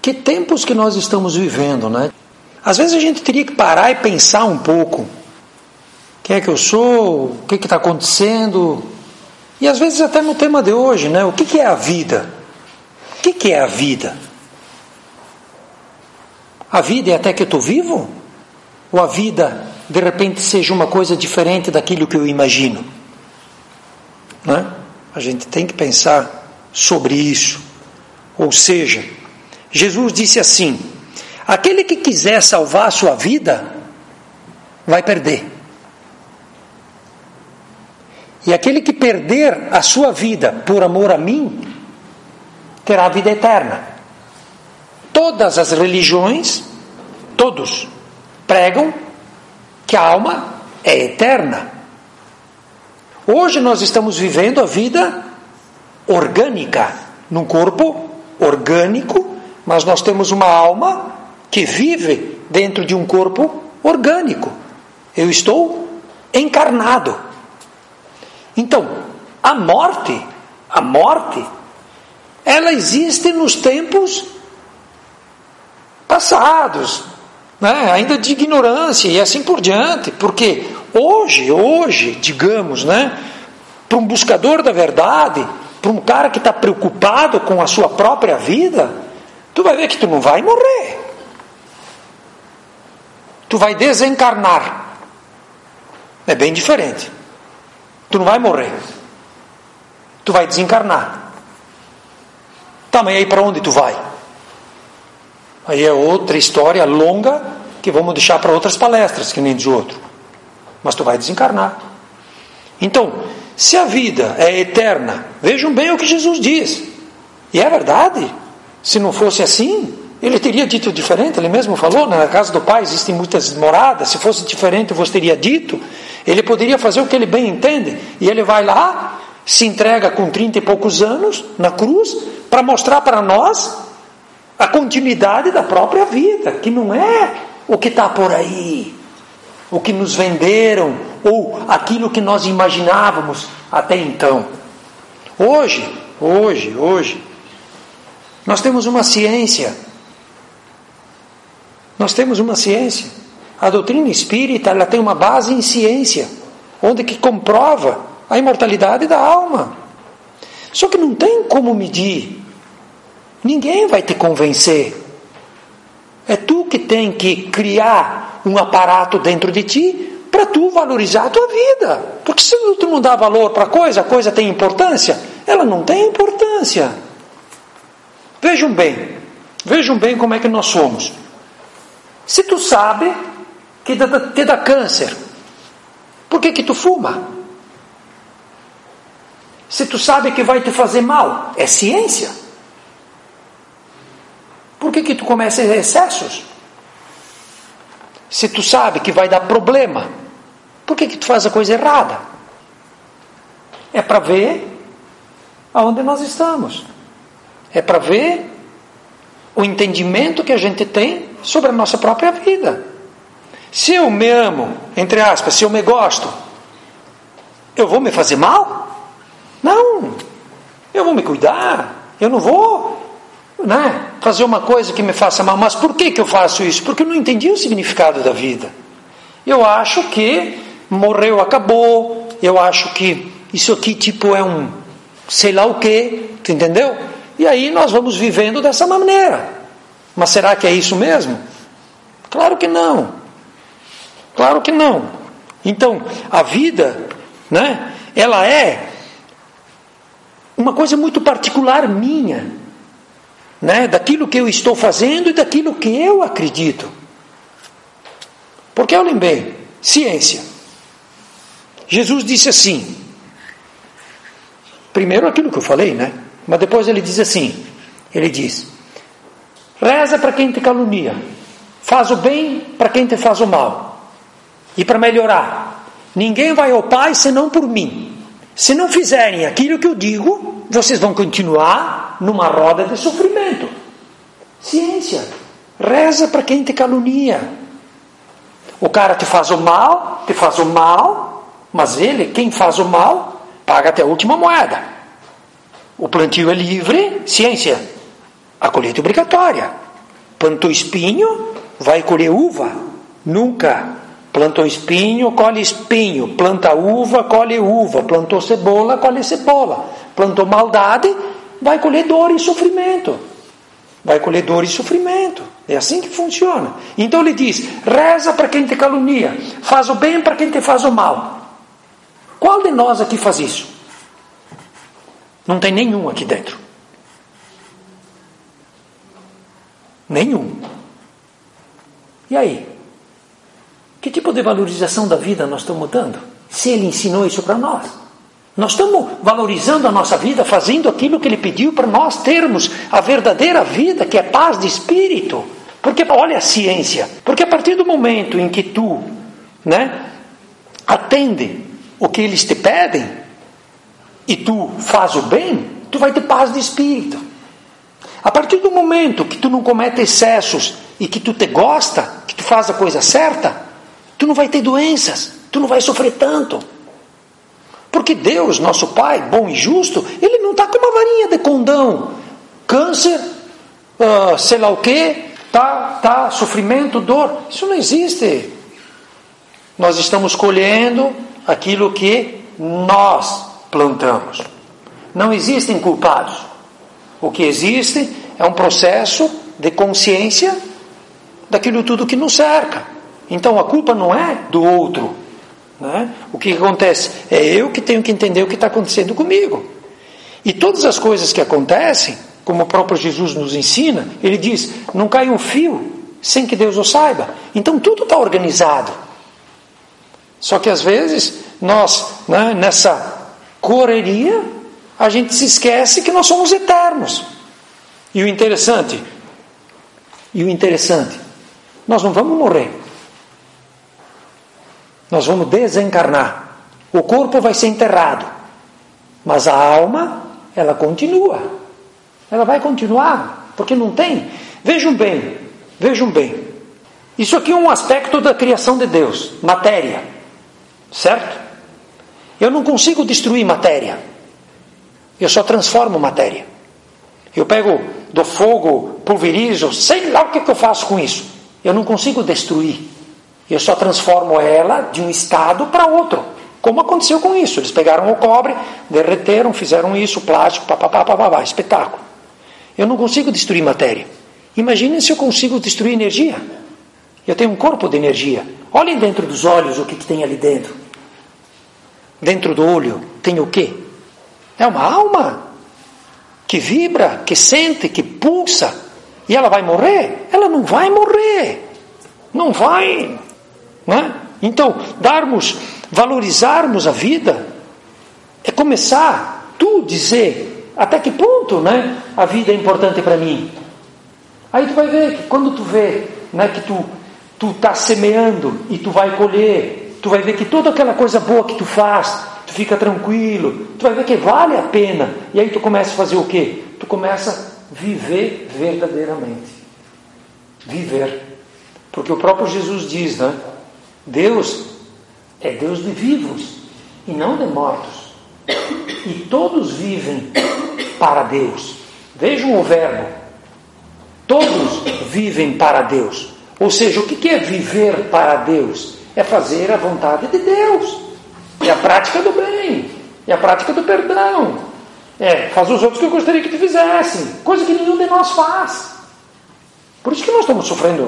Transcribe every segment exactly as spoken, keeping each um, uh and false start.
Que tempos que nós estamos vivendo, né? Às vezes a gente teria que parar e pensar um pouco. Quem é que eu sou? O que está acontecendo? E às vezes até no tema de hoje, né? O que, que é a vida? O que, que é a vida? A vida é até que eu estou vivo? Ou a vida, de repente, seja uma coisa diferente daquilo que eu imagino? Né? A gente tem que pensar sobre isso. Ou seja, Jesus disse assim: aquele que quiser salvar a sua vida, vai perder. E aquele que perder a sua vida por amor a mim, terá a vida eterna. Todas as religiões, todos, pregam que a alma é eterna. Hoje nós estamos vivendo a vida orgânica, num corpo orgânico, mas nós temos uma alma que vive dentro de um corpo orgânico. Eu estou encarnado. Então, a morte, a morte, ela existe nos tempos passados, né? Ainda de ignorância e assim por diante, porque hoje, hoje, digamos, né, para um buscador da verdade, para um cara que está preocupado com a sua própria vida, tu vai ver que tu não vai morrer. Tu vai desencarnar. É bem diferente. Tu não vai morrer. Tu vai desencarnar. Tá, mas aí para onde tu vai? Aí é outra história longa que vamos deixar para outras palestras, que nem diz outro. Mas tu vai desencarnar. Então, se a vida é eterna, vejam bem o que Jesus diz. E é verdade. Se não fosse assim, ele teria dito diferente. Ele mesmo falou, na casa do Pai existem muitas moradas. Se fosse diferente, eu vos teria dito. Ele poderia fazer o que ele bem entende. E ele vai lá, se entrega com trinta e poucos anos na cruz, para mostrar para nós a continuidade da própria vida, que não é o que está por aí, o que nos venderam, ou aquilo que nós imaginávamos até então. Hoje, hoje, hoje, nós temos uma ciência. Nós temos uma ciência. A doutrina espírita, ela tem uma base em ciência, onde que comprova a imortalidade da alma. Só que não tem como medir. Ninguém vai te convencer. É tu que tem que criar um aparato dentro de ti para tu valorizar a tua vida. Porque se tu não dá valor para a coisa, a coisa tem importância? Ela não tem importância. Vejam bem, vejam bem como é que nós somos. Se tu sabe que te dá câncer, por que que tu fuma? Se tu sabe que vai te fazer mal, é ciência. Por que que tu começa a excessos? Se tu sabe que vai dar problema, por que que tu faz a coisa errada? É para ver aonde nós estamos. É para ver o entendimento que a gente tem sobre a nossa própria vida. Se eu me amo, entre aspas, se eu me gosto, eu vou me fazer mal? Não. Eu vou me cuidar. Eu não vou, né, fazer uma coisa que me faça mal. Mas por que que eu faço isso? Porque eu não entendi o significado da vida. Eu acho que morreu, acabou. Eu acho que isso aqui tipo é um sei lá o quê. Tu entendeu? E aí nós vamos vivendo dessa maneira. Mas será que é isso mesmo? Claro que não. Claro que não. Então, a vida, né, ela é uma coisa muito particular minha, né, daquilo que eu estou fazendo e daquilo que eu acredito. Porque olhem bem, ciência. Jesus disse assim, primeiro aquilo que eu falei, né? Mas depois ele diz assim, ele diz, reza para quem te calunia, faz o bem para quem te faz o mal. E para melhorar, ninguém vai ao Pai senão por mim. Se não fizerem aquilo que eu digo, vocês vão continuar numa roda de sofrimento. Ciência. Reza para quem te calunia. O cara te faz o mal, te faz o mal, mas ele, quem faz o mal, paga até a última moeda. O plantio é livre, ciência. A colheita é obrigatória. Plantou espinho, vai colher uva? Nunca. Plantou espinho, colhe espinho. Planta uva, colhe uva. Plantou cebola, colhe cebola. Plantou maldade, vai colher dor e sofrimento. Vai colher dor e sofrimento. É assim que funciona. Então ele diz, reza para quem te calunia, faz o bem para quem te faz o mal. Qual de nós aqui faz isso? Não tem nenhum aqui dentro. Nenhum. E aí? Que tipo de valorização da vida nós estamos dando? Se ele ensinou isso para nós. Nós estamos valorizando a nossa vida, fazendo aquilo que ele pediu para nós termos a verdadeira vida, que é paz de espírito. Porque, olha a ciência, porque a partir do momento em que tu, né, atende o que eles te pedem, e tu faz o bem, tu vai ter paz de espírito. A partir do momento que tu não comete excessos, e que tu te gosta, que tu faz a coisa certa, tu não vai ter doenças, tu não vai sofrer tanto. Porque Deus, nosso Pai, bom e justo, Ele não está com uma varinha de condão. Câncer, uh, sei lá o quê, tá, tá, sofrimento, dor. Isso não existe. Nós estamos colhendo aquilo que nós plantamos. Não existem culpados. O que existe é um processo de consciência daquilo tudo que nos cerca. Então a culpa não é do outro, né? O que acontece? É eu que tenho que entender o que está acontecendo comigo. E todas as coisas que acontecem, como o próprio Jesus nos ensina, ele diz, não cai um fio sem que Deus o saiba. Então tudo está organizado. Só que às vezes nós, né, nessa correria, a gente se esquece que nós somos eternos. E o interessante, e o interessante, nós não vamos morrer. Nós vamos desencarnar. O corpo vai ser enterrado. Mas a alma, ela continua. Ela vai continuar. Porque não tem. Vejam bem. Vejam bem. Isso aqui é um aspecto da criação de Deus. Matéria. Certo? Eu não consigo destruir matéria. Eu só transformo matéria. Eu pego do fogo, pulverizo, sei lá o que, que eu faço com isso. Eu não consigo destruir. Eu só transformo ela de um estado para outro. Como aconteceu com isso? Eles pegaram o cobre, derreteram, fizeram isso, plástico, papapá, papapá, espetáculo. Eu não consigo destruir matéria. Imaginem se eu consigo destruir energia. Eu tenho um corpo de energia. Olhem dentro dos olhos o que, que tem ali dentro. Dentro do olho tem o quê? É uma alma que vibra, que sente, que pulsa. E ela vai morrer? Ela não vai morrer. Não vai. Né? Então, darmos, valorizarmos a vida é começar tu dizer até que ponto, né, a vida é importante para mim. Aí tu vai ver que quando tu vê, né, que tu tu tá semeando e tu vai colher, tu vai ver que toda aquela coisa boa que tu faz, tu fica tranquilo, tu vai ver que vale a pena. E aí tu começa a fazer o quê? Tu começa a viver verdadeiramente. Viver. Porque o próprio Jesus diz, né? Deus é Deus de vivos e não de mortos. E todos vivem para Deus. Vejam o verbo. Todos vivem para Deus. Ou seja, o que é viver para Deus? É fazer a vontade de Deus. É a prática do bem. É a prática do perdão. É, faz os outros que eu gostaria que te fizessem. Coisa que nenhum de nós faz. Por isso que nós estamos sofrendo.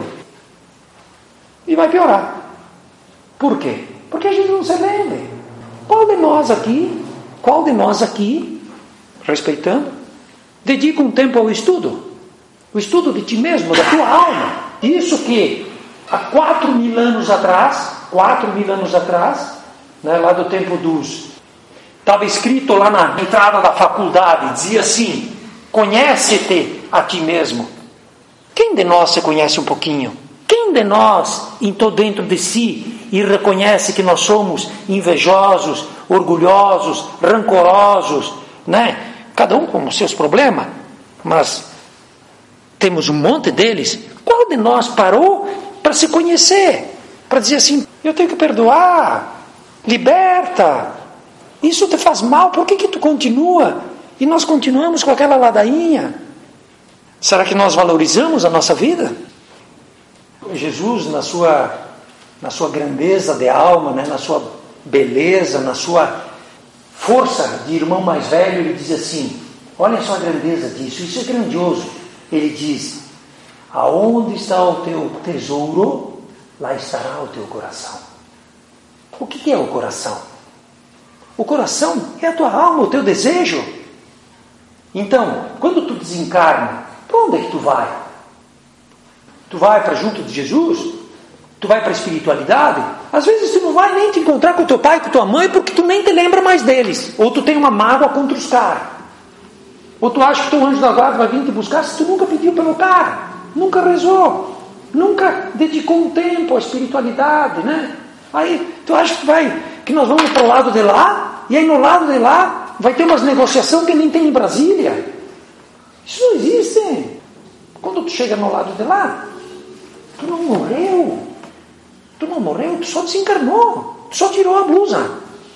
E vai piorar. Por quê? Porque a gente não se lembra. Qual de nós aqui, qual de nós aqui, respeitando, dedica um tempo ao estudo? O estudo de ti mesmo, da tua alma. Isso que há quatro mil anos atrás, quatro mil anos atrás, né, lá do tempo dos... Estava escrito lá na entrada da faculdade, dizia assim, conhece-te a ti mesmo. Quem de nós se conhece um pouquinho? Quem de nós entrou dentro de si e reconhece que nós somos invejosos, orgulhosos, rancorosos, né? Cada um com os seus problemas, mas temos um monte deles. Qual de nós parou para se conhecer? Para dizer assim, eu tenho que perdoar, liberta, isso te faz mal, por que que tu continua? E nós continuamos com aquela ladainha. Será que nós valorizamos a nossa vida? Jesus, na sua, na sua grandeza de alma, né, na sua beleza, na sua força de irmão mais velho, ele diz assim, olha só a grandeza disso, isso é grandioso. Ele diz, aonde está o teu tesouro, lá estará o teu coração. O que é o coração? O coração é a tua alma, o teu desejo. Então, quando tu desencarna, para onde é que tu vai? Tu vai para junto de Jesus? Tu vai para a espiritualidade? Às vezes tu não vai nem te encontrar com teu pai, com tua mãe, porque tu nem te lembra mais deles. Ou tu tem uma mágoa contra os caras. Ou tu acha que teu anjo da guarda vai vir te buscar se tu nunca pediu pelo cara, nunca rezou, nunca dedicou um tempo à espiritualidade, né? Aí tu acha que vai, que nós vamos para o lado de lá, e aí no lado de lá vai ter umas negociações que nem tem em Brasília. Isso não existe. Quando tu chega no lado de lá, tu não morreu. Tu não morreu, tu só desencarnou. Tu só tirou a blusa.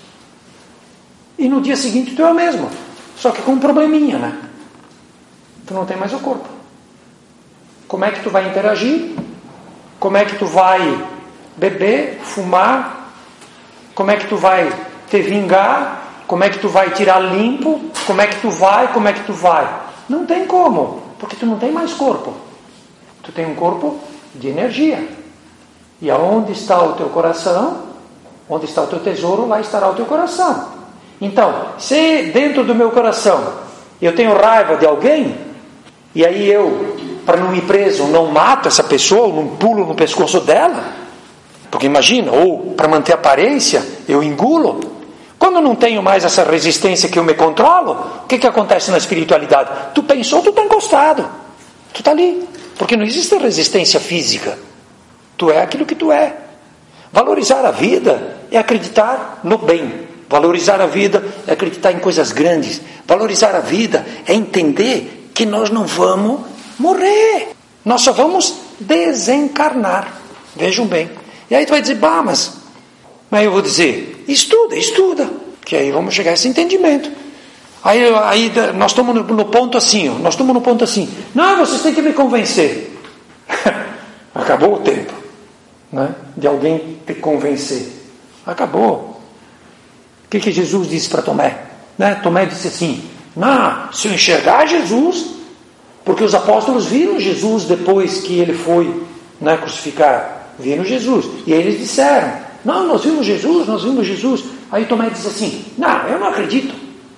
E no dia seguinte tu é o mesmo. Só que com um probleminha, né? Tu não tem mais o corpo. Como é que tu vai interagir? Como é que tu vai beber, fumar? Como é que tu vai te vingar? Como é que tu vai tirar limpo? Como é que tu vai? Como é que tu vai? Não tem como, porque tu não tem mais corpo. Tu tem um corpo de energia. E aonde está o teu coração, onde está o teu tesouro, lá estará o teu coração. Então, se dentro do meu coração eu tenho raiva de alguém, e aí eu, para não ir preso, não mato essa pessoa, não pulo no pescoço dela, porque imagina, ou para manter a aparência, eu engulo. Quando não tenho mais essa resistência que eu me controlo, o que, que acontece na espiritualidade? Tu pensou, tu está encostado. Tu está ali. Porque não existe resistência física. Tu é aquilo que tu é. Valorizar a vida é acreditar no bem. Valorizar a vida é acreditar em coisas grandes. Valorizar a vida é entender que nós não vamos morrer. Nós só vamos desencarnar. Vejam bem. E aí tu vai dizer, bah, mas... Mas eu vou dizer, estuda, estuda. Que aí vamos chegar a esse entendimento. Aí, aí nós estamos no, no ponto assim, ó, nós estamos no ponto assim. Não, vocês têm que me convencer. Acabou o tempo, né, de alguém te convencer. Acabou. O que, que Jesus disse para Tomé? Né? Tomé disse assim, não, se eu enxergar Jesus, porque os apóstolos viram Jesus depois que ele foi, né, crucificado. Viram Jesus. E eles disseram, não, nós vimos Jesus, nós vimos Jesus. Aí Tomé disse assim, não, eu não acredito.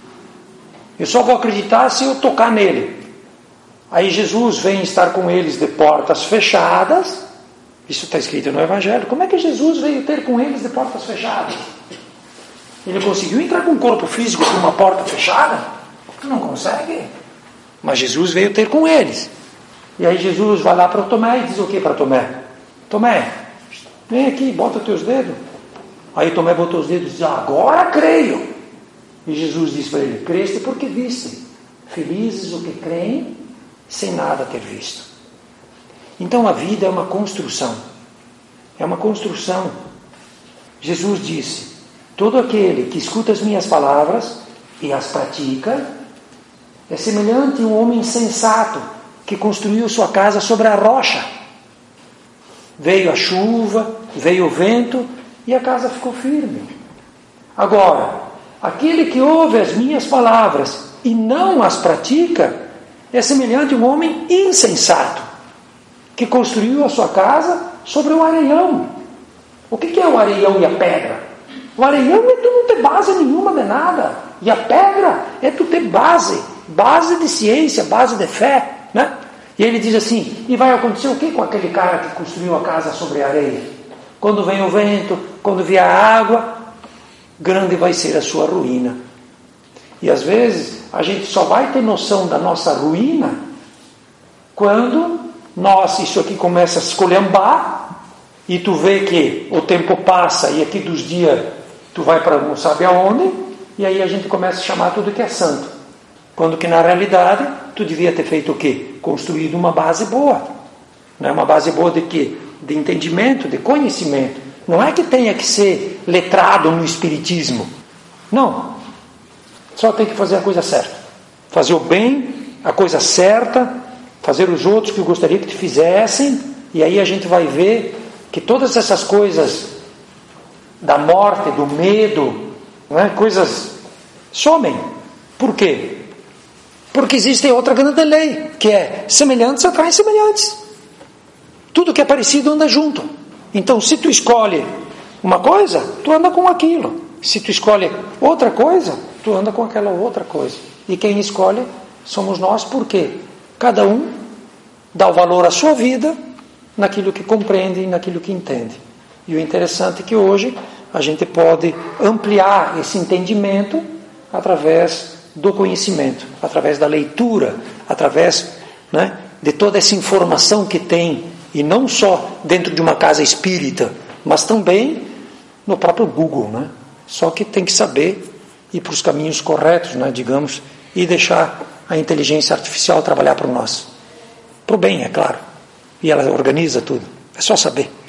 Eu só vou acreditar se eu tocar nele. Aí Jesus vem estar com eles de portas fechadas. Isso está escrito no Evangelho. Como é que Jesus veio ter com eles de portas fechadas? Ele conseguiu entrar com um corpo físico por uma porta fechada? Não consegue. Mas Jesus veio ter com eles. E aí Jesus vai lá para Tomé e diz o que para Tomé? Tomé, vem aqui, bota os teus dedos. Aí Tomé botou os dedos e diz, agora creio. E Jesus disse para ele, creste porque viste. Felizes os que creem sem nada ter visto. Então a vida é uma construção. É uma construção. Jesus disse, todo aquele que escuta as minhas palavras e as pratica é semelhante a um homem sensato que construiu sua casa sobre a rocha. Veio a chuva, veio o vento e a casa ficou firme. Agora, aquele que ouve as minhas palavras e não as pratica é semelhante a um homem insensato que construiu a sua casa sobre o areião. O que é o areião e a pedra? O areião é tu não ter base nenhuma de nada. E a pedra é tu ter base. Base de ciência, base de fé, né? E ele diz assim, e vai acontecer o que com aquele cara que construiu a casa sobre a areia? Quando vem o vento, quando vier a água, grande vai ser a sua ruína. E às vezes a gente só vai ter noção da nossa ruína quando nós, isso aqui começa a esculhambar e tu vê que o tempo passa e aqui dos dias tu vai para não sabe aonde, e aí a gente começa a chamar tudo que é santo. Quando que na realidade tu devia ter feito o quê? Construído uma base boa. Não é uma base boa de quê? De entendimento, de conhecimento. Não é que tenha que ser letrado no espiritismo. Não. Só tem que fazer a coisa certa. Fazer o bem, a coisa certa, fazer os outros que eu gostaria que te fizessem, e aí a gente vai ver que todas essas coisas da morte, do medo, não é? Coisas somem. Por quê? Porque existe outra grande lei, que é semelhantes atraem semelhantes. Tudo que é parecido anda junto. Então, se tu escolhe uma coisa, tu anda com aquilo. Se tu escolhe outra coisa, tu anda com aquela outra coisa. E quem escolhe somos nós, porque cada um dá o valor à sua vida naquilo que compreende e naquilo que entende. E o interessante é que hoje a gente pode ampliar esse entendimento através do conhecimento, através da leitura, através, né, de toda essa informação que tem, e não só dentro de uma casa espírita, mas também no próprio Google, né? Só que tem que saber ir para os caminhos corretos, né, digamos, e deixar a inteligência artificial trabalhar para nós. Para o bem, é claro. E ela organiza tudo. É só saber.